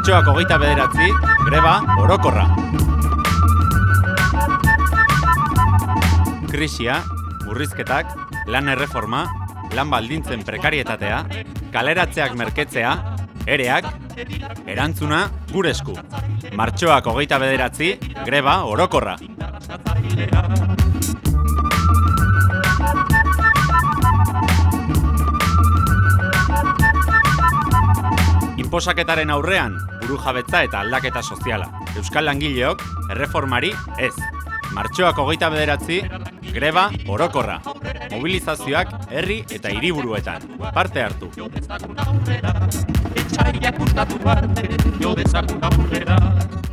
Martxoak 29, greba orokorra. Krisia, murrizketak, lan erreforma, lan baldintzen prekarietatea, kaleratzeak merketzea, ereak, erantzuna gure esku. Martxoak 29, greba orokorra. Inposaketaren aurrean, burujabetza eta aldaketa soziala. Euskal langileok, erreformari ez. Martxoak 29, greba orokorra. Mobilizazioak herri eta hiriburuetan. Parte hartu. Jo dezagun aurrera.